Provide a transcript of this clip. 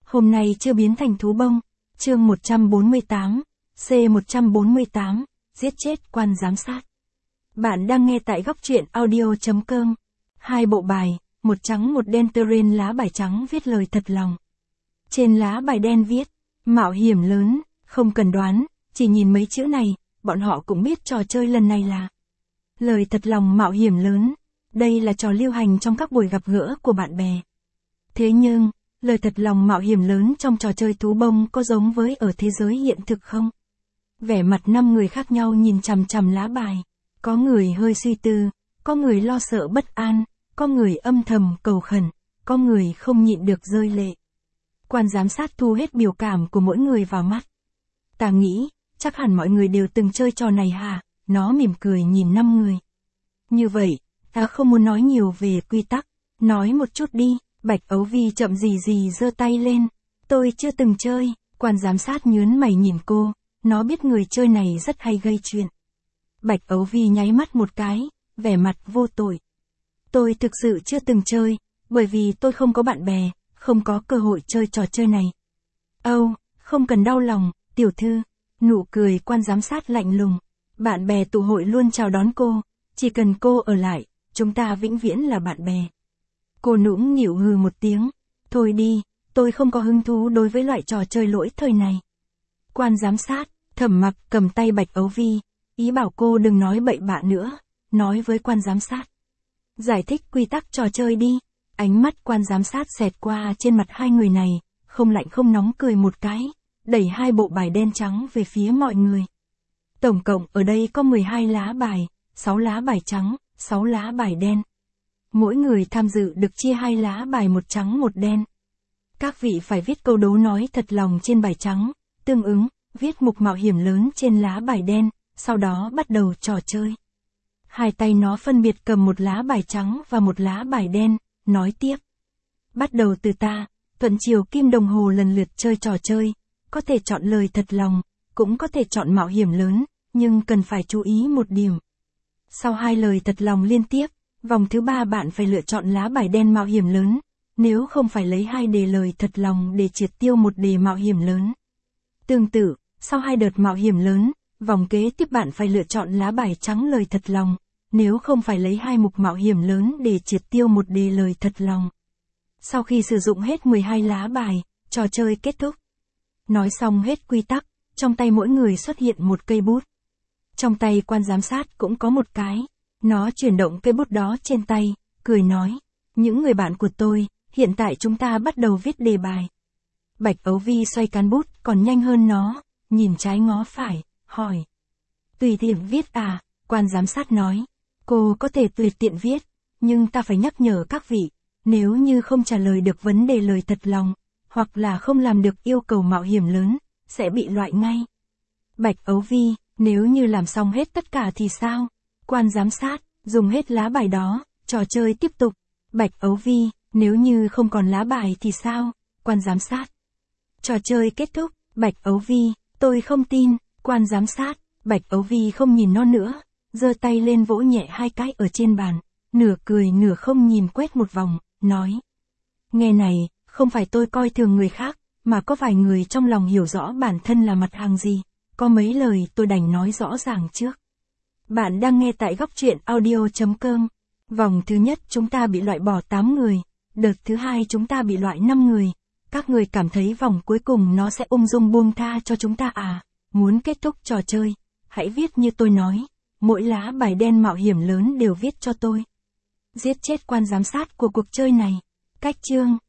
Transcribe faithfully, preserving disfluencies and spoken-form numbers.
Hôm nay chưa biến thành thú bông. Chương một trăm bốn mươi tám, C một trăm bốn mươi tám, giết chết quan giám sát. Bạn đang nghe tại góc truyện audio.com. Hai bộ bài, một trắng một đen. Trên lá bài trắng viết lời thật lòng. Trên lá bài đen viết, mạo hiểm lớn, không cần đoán, chỉ nhìn mấy chữ này, bọn họ cũng biết trò chơi lần này là lời thật lòng mạo hiểm lớn. Đây là trò lưu hành trong các buổi gặp gỡ của bạn bè. Thế nhưng, lời thật lòng mạo hiểm lớn trong trò chơi thú bông có giống với ở thế giới hiện thực không? Vẻ mặt năm người khác nhau nhìn chằm chằm lá bài. Có người hơi suy tư, có người lo sợ bất an, có người âm thầm cầu khẩn, có người không nhịn được rơi lệ. Quan giám sát thu hết biểu cảm của mỗi người vào mắt. Ta nghĩ, chắc hẳn mọi người đều từng chơi trò này hả? Nó mỉm cười nhìn năm người. Như vậy, ta không muốn nói nhiều về quy tắc, nói một chút đi. Bạch Ấu Vi chậm gì gì giơ tay lên. Tôi chưa từng chơi. Quan giám sát nhớn mày nhìn cô, nó biết người chơi này rất hay gây chuyện. Bạch Ấu Vi nháy mắt một cái, vẻ mặt vô tội. Tôi thực sự chưa từng chơi, bởi vì tôi không có bạn bè, không có cơ hội chơi trò chơi này. Âu, không cần đau lòng, tiểu thư. Nụ cười quan giám sát lạnh lùng. Bạn bè tụ hội luôn chào đón cô, chỉ cần cô ở lại, chúng ta vĩnh viễn là bạn bè. Cô nũng nịu hừ một tiếng. Thôi đi, tôi không có hứng thú đối với loại trò chơi lỗi thời này. Quan giám sát, Thẩm Mặc cầm tay Bạch Ấu Vi, ý bảo cô đừng nói bậy bạ nữa, nói với quan giám sát. Giải thích quy tắc trò chơi đi. Ánh mắt quan giám sát xẹt qua trên mặt hai người này, không lạnh không nóng cười một cái, đẩy hai bộ bài đen trắng về phía mọi người. Tổng cộng ở đây có mười hai lá bài, sáu lá bài trắng, sáu lá bài đen. Mỗi người tham dự được chia hai lá bài một trắng một đen. Các vị phải viết câu đố nói thật lòng trên bài trắng, tương ứng, viết mục mạo hiểm lớn trên lá bài đen, sau đó bắt đầu trò chơi. Hai tay nó phân biệt cầm một lá bài trắng và một lá bài đen, nói tiếp. Bắt đầu từ ta, Thuận Chiều Kim đồng hồ lần lượt chơi trò chơi, có thể chọn lời thật lòng, cũng có thể chọn mạo hiểm lớn, nhưng cần phải chú ý một điểm. Sau hai lời thật lòng liên tiếp, vòng thứ ba bạn phải lựa chọn lá bài đen mạo hiểm lớn, nếu không phải lấy hai đề lời thật lòng để triệt tiêu một đề mạo hiểm lớn. Tương tự, sau hai đợt mạo hiểm lớn, vòng kế tiếp bạn phải lựa chọn lá bài trắng lời thật lòng, nếu không phải lấy hai mục mạo hiểm lớn để triệt tiêu một đề lời thật lòng. Sau khi sử dụng hết mười hai lá bài, trò chơi kết thúc. Nói xong hết quy tắc, trong tay mỗi người xuất hiện một cây bút. Trong tay quan giám sát cũng có một cái. Nó chuyển động cây bút đó trên tay, cười nói. Những người bạn của tôi, hiện tại chúng ta bắt đầu viết đề bài. Bạch Ấu Vi xoay cán bút còn nhanh hơn nó, nhìn trái ngó phải, hỏi. Tùy tiện viết à? Quan giám sát nói. Cô có thể tùy tiện viết, nhưng ta phải nhắc nhở các vị, nếu như không trả lời được vấn đề lời thật lòng, hoặc là không làm được yêu cầu mạo hiểm lớn, sẽ bị loại ngay. Bạch Ấu Vi, nếu như làm xong hết tất cả thì sao? Quan giám sát, dùng hết lá bài đó, trò chơi tiếp tục. Bạch Ấu Vi, nếu như không còn lá bài thì sao? Quan giám sát. Trò chơi kết thúc. Bạch Ấu Vi, tôi không tin. Quan giám sát. Bạch Ấu Vi không nhìn nó nữa, giơ tay lên vỗ nhẹ hai cái ở trên bàn, nửa cười nửa không nhìn quét một vòng, nói. Nghe này, không phải tôi coi thường người khác, mà có vài người trong lòng hiểu rõ bản thân là mặt hàng gì, có mấy lời tôi đành nói rõ ràng trước. Bạn đang nghe tại góc truyện audio.com. Vòng thứ nhất chúng ta bị loại bỏ tám người, đợt thứ hai chúng ta bị loại năm người. Các người cảm thấy vòng cuối cùng nó sẽ ung dung buông tha cho chúng ta à? Muốn kết thúc trò chơi, hãy viết như tôi nói, mỗi lá bài đen mạo hiểm lớn đều viết cho tôi. Giết chết quan giám sát của cuộc chơi này. Cách chương